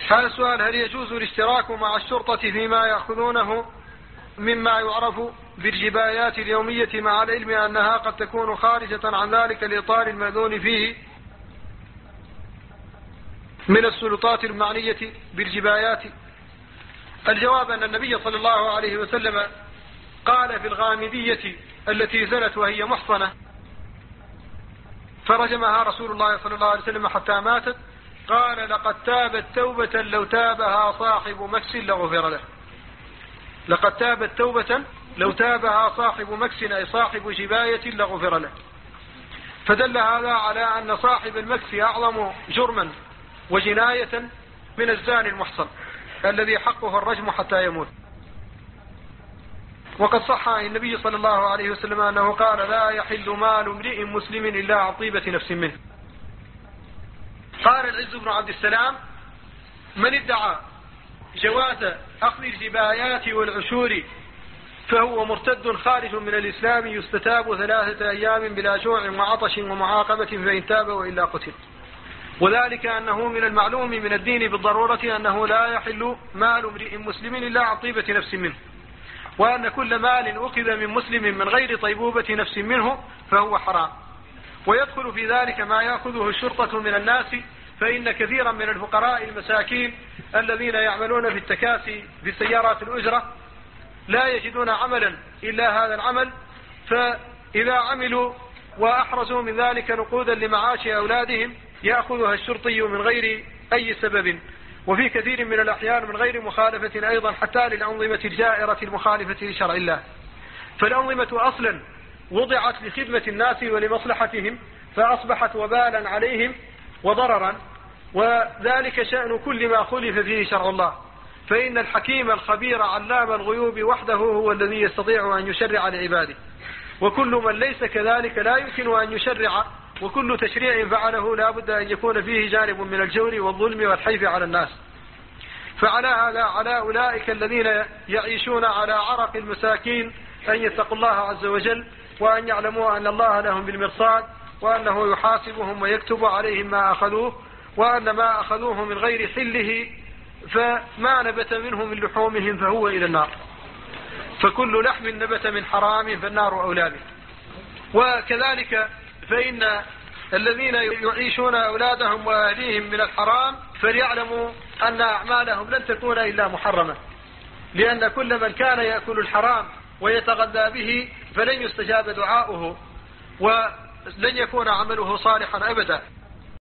هذا السؤال: هل يجوز الاشتراك مع الشرطة فيما يأخذونه مما يعرف بالجبايات اليومية مع العلم أنها قد تكون خارجة عن ذلك الإطار المأذون فيه من السلطات المعنية بالجبايات؟ الجواب أن النبي صلى الله عليه وسلم قال في الغامدية التي زنت وهي محصنة فرجمها رسول الله صلى الله عليه وسلم حتى ماتت، قال: لقد تابت توبة لو تابها صاحب مكس لغفر له. لقد تابت توبة لو تابها صاحب مكس أي صاحب جباية لغفر له. فدل هذا على أن صاحب المكس أعظم جرما وجناية من الزاني المحصن الذي حقه الرجم حتى يموت. وقد صح عن النبي صلى الله عليه وسلم أنه قال: لا يحل مال امرئ مسلم إلا عن طيبة نفس منه. قال العز بن عبد السلام: من ادعى جواز أخذ الجبايات والعشور فهو مرتد خارج من الإسلام يستتاب 3 أيام بلا جوع وعطش ومعاقبة فإن تاب وإلا قتل. وذلك أنه من المعلوم من الدين بالضرورة أنه لا يحل مال امرئ مسلم إلا عن طيبة نفس منه، وأن كل مال أخذ من مسلم من غير طيبوبة نفس منه فهو حرام. ويدخل في ذلك ما يأخذه الشرطة من الناس، فإن كثيرا من الفقراء المساكين الذين يعملون في التكاسي في سيارات الأجرة لا يجدون عملا إلا هذا العمل، فإذا عملوا وأحرزوا من ذلك نقودا لمعاش أولادهم يأخذها الشرطي من غير أي سبب، وفي كثير من الأحيان من غير مخالفة أيضا حتى للأنظمة الجائرة المخالفة لشرع الله. فالأنظمة أصلا وضعت لخدمة الناس ولمصلحتهم، فأصبحت وبالا عليهم وضررا، وذلك شأن كل ما خلف فيه شرع الله. فإن الحكيم الخبير علام الغيوب وحده هو الذي يستطيع أن يشرع لعباده، وكل من ليس كذلك لا يمكن أن يشرع، وكل تشريع فعله لا بد أن يكون فيه جانب من الجور والظلم والحيف على الناس. فعلى هذا على أولئك الذين يعيشون على عرق المساكين أن يتقوا الله عز وجل، وأن يعلموا أن الله لهم بالمرصاد، وأنه يحاسبهم ويكتب عليهم ما أخذوه، وأن ما أخذوه من غير حله فما نبت منه من لحومهم فهو إلى النار، فكل لحم نبت من حرام فالنار أولى به. وكذلك فإن الذين يعيشون أولادهم وأهليهم من الحرام فليعلموا أن أعمالهم لن تكون إلا محرمة، لأن كل من كان يأكل الحرام ويتغذى به فلن يستجاب دعاؤه ولن يكون عمله صالحا أبدا.